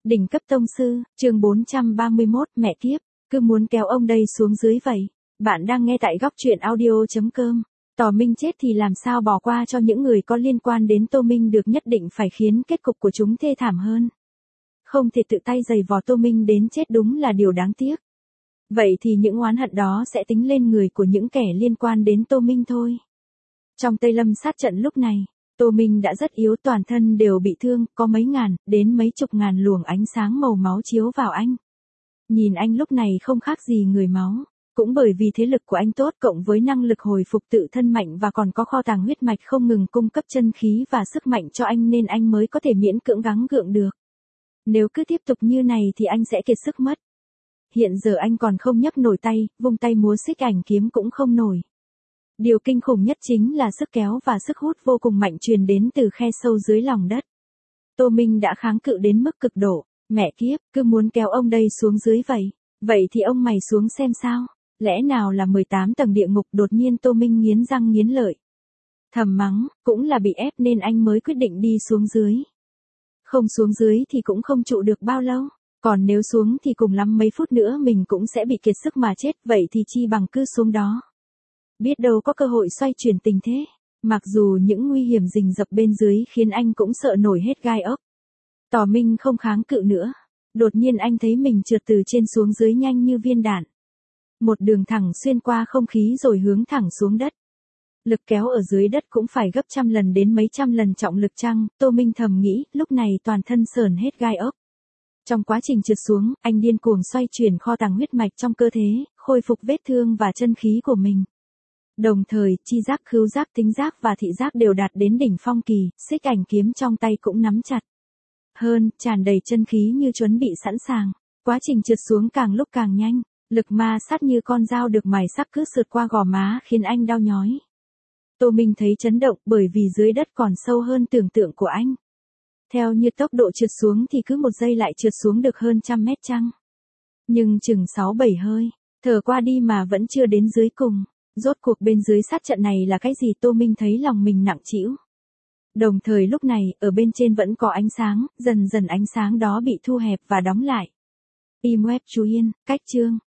Đỉnh cấp tông sư, chương 431, mẹ kiếp, cứ muốn kéo ông đây xuống dưới vậy. Bạn đang nghe tại góc truyện audio.com. Tò Minh chết thì làm sao bỏ qua cho những người có liên quan đến Tô Minh được, nhất định phải khiến kết cục của chúng thê thảm hơn. Không thể tự tay giày vò Tô Minh đến chết đúng là điều đáng tiếc. Vậy thì những oán hận đó sẽ tính lên người của những kẻ liên quan đến Tô Minh thôi. Trong Tây Lâm sát trận lúc này, Tô Minh đã rất yếu, toàn thân đều bị thương, có mấy ngàn, đến mấy chục ngàn luồng ánh sáng màu máu chiếu vào anh. Nhìn anh lúc này không khác gì người máu, cũng bởi vì thế lực của anh tốt cộng với năng lực hồi phục tự thân mạnh và còn có kho tàng huyết mạch không ngừng cung cấp chân khí và sức mạnh cho anh nên anh mới có thể miễn cưỡng gắng gượng được. Nếu cứ tiếp tục như này thì anh sẽ kiệt sức mất. Hiện giờ anh còn không nhấc nổi tay, vung tay múa xích ảnh kiếm cũng không nổi. Điều kinh khủng nhất chính là sức kéo và sức hút vô cùng mạnh truyền đến từ khe sâu dưới lòng đất. Tô Minh đã kháng cự đến mức cực độ, mẹ kiếp, cứ muốn kéo ông đây xuống dưới vậy. Vậy thì ông mày xuống xem sao, lẽ nào là 18 tầng địa ngục? Đột nhiên Tô Minh nghiến răng nghiến lợi. Thầm mắng, cũng là bị ép nên anh mới quyết định đi xuống dưới. Không xuống dưới thì cũng không trụ được bao lâu, còn nếu xuống thì cùng lắm mấy phút nữa mình cũng sẽ bị kiệt sức mà chết, vậy thì chi bằng cứ xuống đó. Biết đâu có cơ hội xoay chuyển tình thế. Mặc dù những nguy hiểm rình rập bên dưới khiến anh cũng sợ nổi hết gai ốc. Tò Minh không kháng cự nữa. Đột nhiên anh thấy mình trượt từ trên xuống dưới nhanh như viên đạn. Một đường thẳng xuyên qua không khí rồi hướng thẳng xuống đất. Lực kéo ở dưới đất cũng phải gấp trăm lần đến mấy trăm lần trọng lực chăng, Tô Minh thầm nghĩ, lúc này toàn thân sờn hết gai ốc. Trong quá trình trượt xuống, anh điên cuồng xoay chuyển kho tàng huyết mạch trong cơ thể, khôi phục vết thương và chân khí của mình. Đồng thời, chi giác, khứu giác, tính giác và thị giác đều đạt đến đỉnh phong kỳ, xích ảnh kiếm trong tay cũng nắm chặt. Hơn, tràn đầy chân khí như chuẩn bị sẵn sàng. Quá trình trượt xuống càng lúc càng nhanh, lực ma sát như con dao được mài sắc cứ sượt qua gò má khiến anh đau nhói. Tô Minh thấy chấn động bởi vì dưới đất còn sâu hơn tưởng tượng của anh. Theo như tốc độ trượt xuống thì cứ một giây lại trượt xuống được hơn 100 mét chăng. Nhưng chừng 6-7 hơi, thở qua đi mà vẫn chưa đến dưới cùng. Rốt cuộc bên dưới sát trận này là cái gì? Tô Minh thấy lòng mình nặng trĩu. Đồng thời lúc này, ở bên trên vẫn có ánh sáng, dần dần ánh sáng đó bị thu hẹp và đóng lại. Im web chú yên, cách chương.